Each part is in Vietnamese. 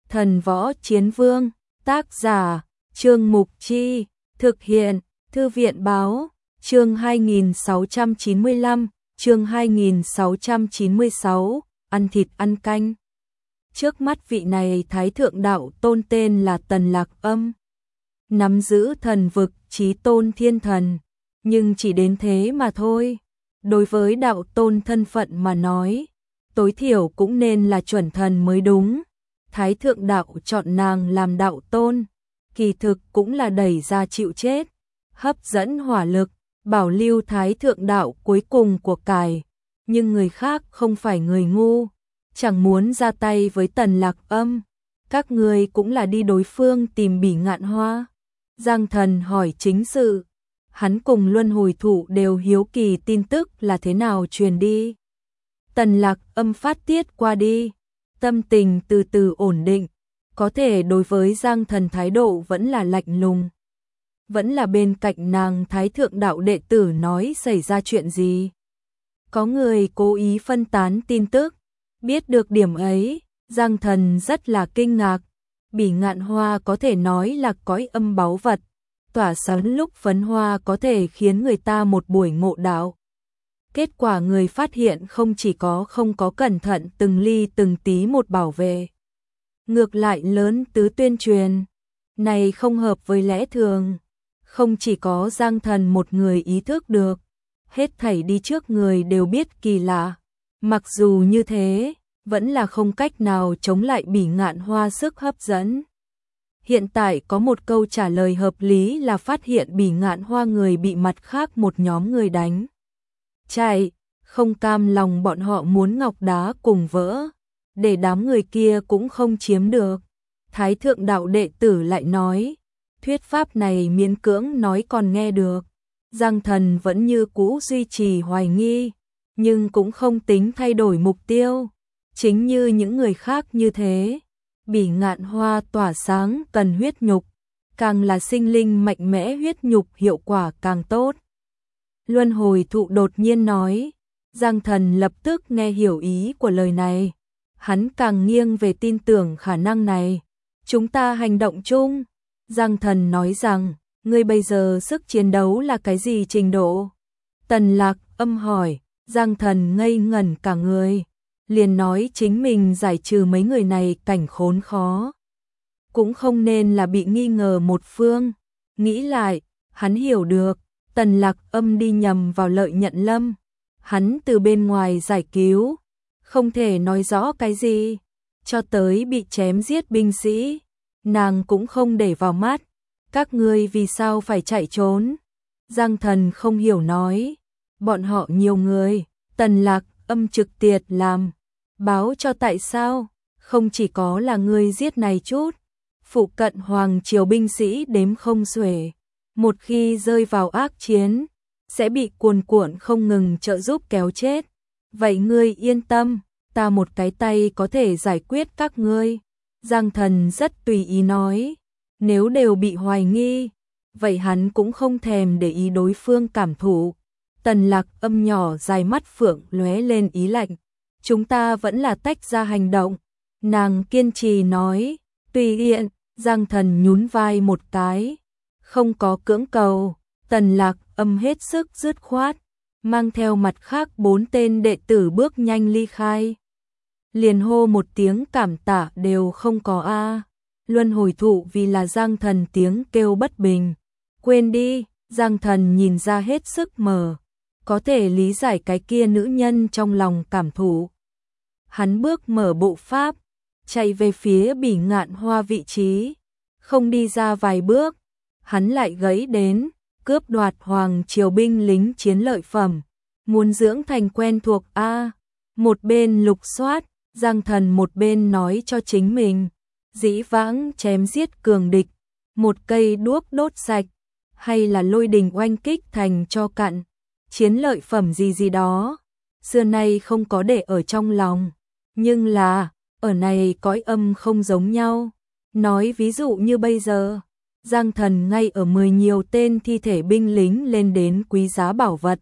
Thần Võ Chiến Vương, tác giả, Trương Mục Chi, thực hiện, Thư viện Báo, chương 2695, chương 2696, ăn thịt ăn canh. Trước mắt vị này Thái Thượng Đạo Tôn tên là Tần Lạc Âm, nắm giữ thần vực chí tôn thiên thần, nhưng chỉ đến thế mà thôi. Đối với đạo tôn thân phận mà nói, tối thiểu cũng nên là chuẩn thần mới đúng. Thái Thượng Đạo chọn nàng làm đạo tôn, kỳ thực cũng là đẩy ra chịu chết, hấp dẫn hỏa lực, bảo lưu Thái Thượng Đạo cuối cùng của cải. Nhưng người khác không phải người ngu, chẳng muốn ra tay với Tần Lạc Âm. Các người cũng là đi đối phương tìm Bỉ Ngạn Hoa. Giang Thần hỏi chính sự, hắn cùng Luân Hồi Thụ đều hiếu kỳ tin tức là thế nào truyền đi. Tần Lạc Âm phát tiết qua đi, tâm tình từ từ ổn định, có thể đối với Giang Thần thái độ vẫn là lạnh lùng. Vẫn là bên cạnh nàng Thái Thượng Đạo đệ tử nói xảy ra chuyện gì. Có người cố ý phân tán tin tức, biết được điểm ấy, Giang Thần rất là kinh ngạc. Bỉ Ngạn Hoa có thể nói là cõi âm báu vật, tỏa sáng lúc phấn hoa có thể khiến người ta một buổi ngộ đạo. Kết quả người phát hiện không chỉ không có cẩn thận từng ly từng tí một bảo vệ, ngược lại lớn tứ tuyên truyền, này không hợp với lẽ thường. Không chỉ có Giang Thần một người ý thức được, hết thảy đi trước người đều biết kỳ lạ. Mặc dù như thế, vẫn là không cách nào chống lại Bỉ Ngạn Hoa sức hấp dẫn. Hiện tại có một câu trả lời hợp lý là phát hiện Bỉ Ngạn Hoa người bị mặt khác một nhóm người đánh chạy, không cam lòng bọn họ muốn ngọc đá cùng vỡ, để đám người kia cũng không chiếm được. Thái Thượng Đạo đệ tử lại nói, thuyết pháp này miễn cưỡng nói còn nghe được. Giang Thần vẫn như cũ duy trì hoài nghi, nhưng cũng không tính thay đổi mục tiêu. Chính như những người khác như thế, Bỉ Ngạn Hoa tỏa sáng cần huyết nhục, càng là sinh linh mạnh mẽ huyết nhục hiệu quả càng tốt. Luân Hồi Thụ đột nhiên nói, Giang Thần lập tức nghe hiểu ý của lời này, hắn càng nghiêng về tin tưởng khả năng này. Chúng ta hành động chung. Giang Thần nói rằng, ngươi bây giờ sức chiến đấu là cái gì trình độ? Tần Lạc Âm hỏi. Giang Thần ngây ngẩn cả người, liền nói chính mình giải trừ mấy người này cảnh khốn khó, cũng không nên là bị nghi ngờ một phương. Nghĩ lại, hắn hiểu được, Tần Lạc Âm đi nhầm vào Lợi Nhận Lâm, hắn từ bên ngoài giải cứu, không thể nói rõ cái gì, cho tới bị chém giết binh sĩ, nàng cũng không để vào mắt. Các ngươi vì sao phải chạy trốn? Giang Thần không hiểu nói, bọn họ nhiều người. Tần Lạc Âm trực tiệt làm, báo cho tại sao, không chỉ có là ngươi giết này chút, phụ cận hoàng triều binh sĩ đếm không xuể, một khi rơi vào ác chiến, sẽ bị cuồn cuộn không ngừng trợ giúp kéo chết. Vậy ngươi yên tâm, ta một cái tay có thể giải quyết các ngươi. Giang Thần rất tùy ý nói, nếu đều bị hoài nghi, vậy hắn cũng không thèm để ý đối phương cảm thụ. Tần Lạc Âm nhỏ dài mắt phượng lóe lên ý lạnh, chúng ta vẫn là tách ra hành động. Nàng kiên trì nói, tùy tiện. Giang Thần nhún vai một cái, không có cưỡng cầu. Tần Lạc Âm hết sức dứt khoát, mang theo mặt khác 4 tên đệ tử bước nhanh ly khai. Liền hô một tiếng cảm tạ đều không có a. Luân Hồi Thụ vì là Giang Thần tiếng kêu bất bình, quên đi. Giang Thần nhìn ra hết sức mờ, có thể lý giải cái kia nữ nhân trong lòng cảm thụ. Hắn bước mở bộ pháp, chạy về phía Bỉ Ngạn Hoa vị trí, không đi ra vài bước, hắn lại gãy đến, cướp đoạt hoàng triều binh lính chiến lợi phẩm, muốn dưỡng thành quen thuộc a. Một bên lục soát, Giang Thần một bên nói cho chính mình, dĩ vãng chém giết cường địch, một cây đuốc đốt sạch, hay là lôi đình oanh kích thành cho cặn, chiến lợi phẩm gì đó, xưa nay không có để ở trong lòng. Nhưng là, ở này cõi âm không giống nhau. Nói ví dụ như bây giờ, Giang Thần ngay ở 10 nhiều tên thi thể binh lính lên đến quý giá bảo vật.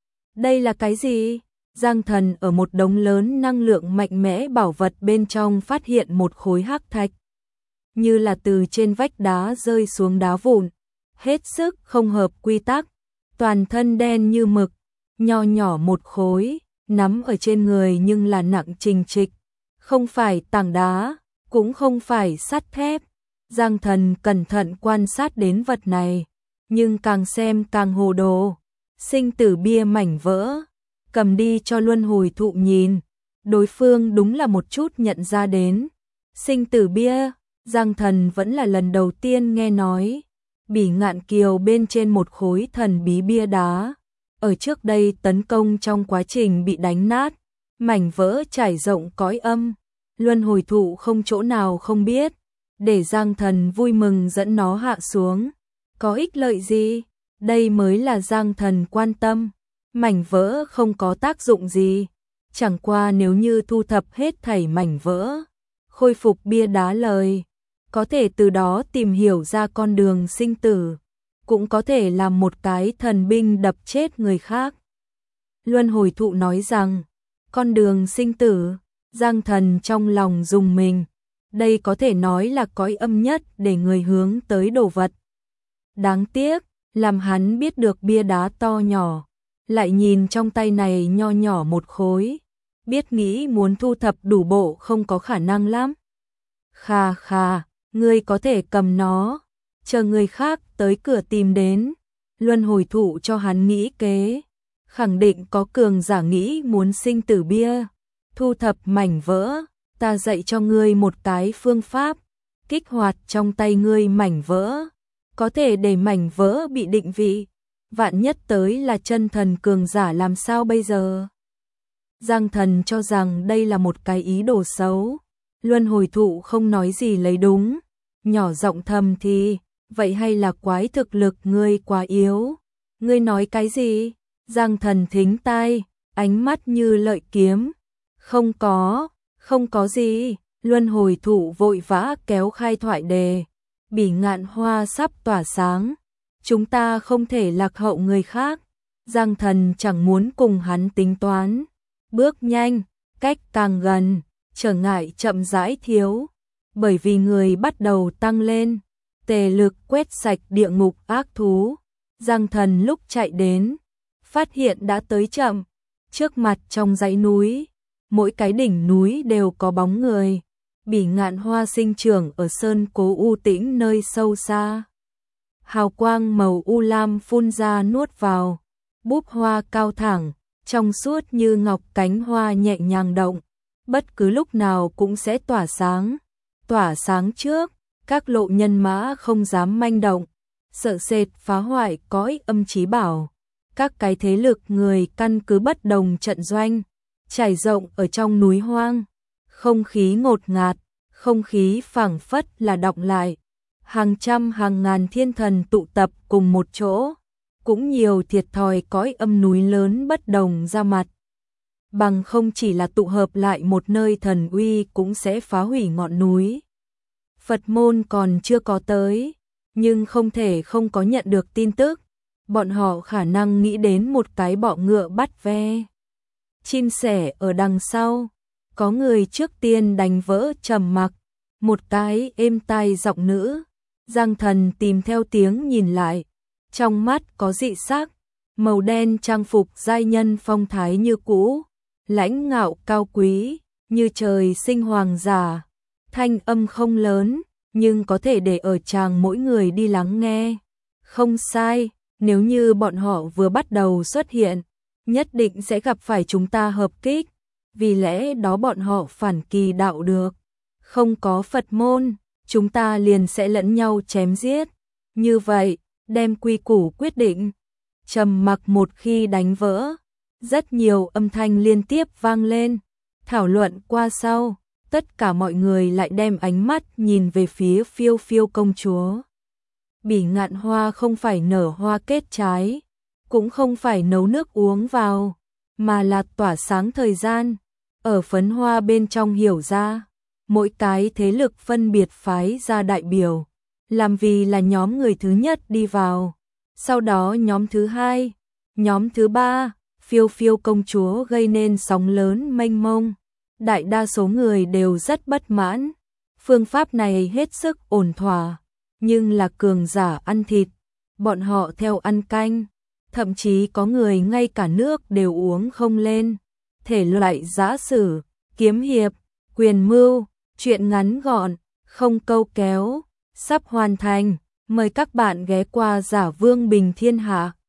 Đây là cái gì? Giang Thần ở một đống lớn năng lượng mạnh mẽ bảo vật bên trong phát hiện một khối hắc thạch. như là từ trên vách đá rơi xuống đá vụn, hết sức không hợp quy tắc, toàn thân đen như mực, nho nhỏ một khối, nắm ở trên người nhưng là nặng trình trịch, không phải tảng đá, cũng không phải sắt thép. Giang Thần cẩn thận quan sát đến vật này, nhưng càng xem càng hồ đồ. Sinh tử bia mảnh vỡ, cầm đi cho Luân Hồi Thụ nhìn, đối phương đúng là một chút nhận ra đến. Sinh tử bia, Giang Thần vẫn là lần đầu tiên nghe nói. Bỉ Ngạn Kiều bên trên một khối thần bí bia đá, ở trước đây tấn công trong quá trình bị đánh nát, mảnh vỡ trải rộng cõi âm. Luân Hồi Thụ không chỗ nào không biết, để Giang Thần vui mừng dẫn nó hạ xuống. Có ích lợi gì? Đây mới là Giang Thần quan tâm. Mảnh vỡ không có tác dụng gì, chẳng qua nếu như thu thập hết thảy mảnh vỡ, khôi phục bia đá lời, có thể từ đó tìm hiểu ra con đường sinh tử, cũng có thể làm một cái thần binh đập chết người khác. Luân Hồi Thụ nói rằng, con đường sinh tử, Giang Thần trong lòng rùng mình, đây có thể nói là cõi âm nhất để người hướng tới đồ vật. Đáng tiếc, làm hắn biết được bia đá to nhỏ, lại nhìn trong tay này nho nhỏ một khối, biết nghĩ muốn thu thập đủ bộ không có khả năng lắm. Khà khà, ngươi có thể cầm nó, chờ người khác tới cửa tìm đến. Luân Hồi Thụ cho hắn nghĩ kế, khẳng định có cường giả nghĩ muốn sinh tử bia, thu thập mảnh vỡ, ta dạy cho ngươi một cái phương pháp, kích hoạt trong tay ngươi mảnh vỡ, có thể để mảnh vỡ bị định vị, vạn nhất tới là chân thần cường giả làm sao bây giờ? Giang Thần cho rằng đây là một cái ý đồ xấu, Luân Hồi Thụ không nói gì lấy đúng, nhỏ giọng thầm thì, vậy hay là quái thực lực ngươi quá yếu? Ngươi nói cái gì? Giang Thần thính tai, ánh mắt như lợi kiếm. Không có gì. Luân Hồi Thụ vội vã kéo khai thoại đề. Bỉ Ngạn Hoa sắp tỏa sáng, chúng ta không thể lạc hậu người khác. Giang Thần chẳng muốn cùng hắn tính toán, bước nhanh, cách càng gần, trở ngại chậm rãi thiếu, bởi vì người bắt đầu tăng lên, tề lực quét sạch địa ngục ác thú. Giang Thần lúc chạy đến, phát hiện đã tới chậm, trước mặt trong dãy núi, mỗi cái đỉnh núi đều có bóng người. Bỉ Ngạn Hoa sinh trưởng ở sơn cố u tĩnh nơi sâu xa. Hào quang màu u lam phun ra nuốt vào, búp hoa cao thẳng, trong suốt như ngọc, cánh hoa nhẹ nhàng động, bất cứ lúc nào cũng sẽ tỏa sáng. Tỏa sáng trước, các lộ nhân mã không dám manh động, sợ sệt phá hoại cõi âm chí bảo. Các cái thế lực người căn cứ bất đồng trận doanh, trải rộng ở trong núi hoang. Không khí ngột ngạt, không khí phảng phất là đọng lại. Hàng trăm hàng ngàn thiên thần tụ tập cùng một chỗ, cũng nhiều thiệt thòi cõi âm núi lớn bất đồng ra mặt. Bằng không chỉ là tụ hợp lại một nơi thần uy cũng sẽ phá hủy ngọn núi. Phật môn còn chưa có tới, nhưng không thể không có nhận được tin tức. Bọn họ khả năng nghĩ đến một cái bọ ngựa bắt ve. Chim sẻ ở đằng sau. Có người trước tiên đánh vỡ trầm mặc, một cái êm tai giọng nữ. Giang Thần tìm theo tiếng nhìn lại, trong mắt có dị sắc, màu đen trang phục giai nhân phong thái như cũ, lãnh ngạo cao quý, như trời sinh hoàng giả. Thanh âm không lớn, nhưng có thể để ở tràng mỗi người đi lắng nghe. Không sai, nếu như bọn họ vừa bắt đầu xuất hiện, nhất định sẽ gặp phải chúng ta hợp kích. Vì lẽ đó bọn họ phản kỳ đạo được. Không có Phật môn, chúng ta liền sẽ lẫn nhau chém giết. Như vậy, đem quy củ quyết định. Trầm mặc một khi đánh vỡ, rất nhiều âm thanh liên tiếp vang lên. Thảo luận qua sau, tất cả mọi người lại đem ánh mắt nhìn về phía Phiêu Phiêu công chúa. Bỉ Ngạn Hoa không phải nở hoa kết trái, cũng không phải nấu nước uống vào, mà là tỏa sáng thời gian. Ở phấn hoa bên trong hiểu ra, mỗi cái thế lực phân biệt phái ra đại biểu, làm vì là nhóm người thứ nhất đi vào, sau đó nhóm thứ hai, nhóm thứ ba. Phiêu Phiêu công chúa gây nên sóng lớn mênh mông, đại đa số người đều rất bất mãn. Phương pháp này hết sức ổn thỏa, nhưng là cường giả ăn thịt, bọn họ theo ăn canh, thậm chí có người ngay cả nước đều uống không lên. Thể loại giã sử, kiếm hiệp, quyền mưu, truyện ngắn gọn, không câu kéo, sắp hoàn thành. Mời các bạn ghé qua Giả Vương Bình Thiên Hạ.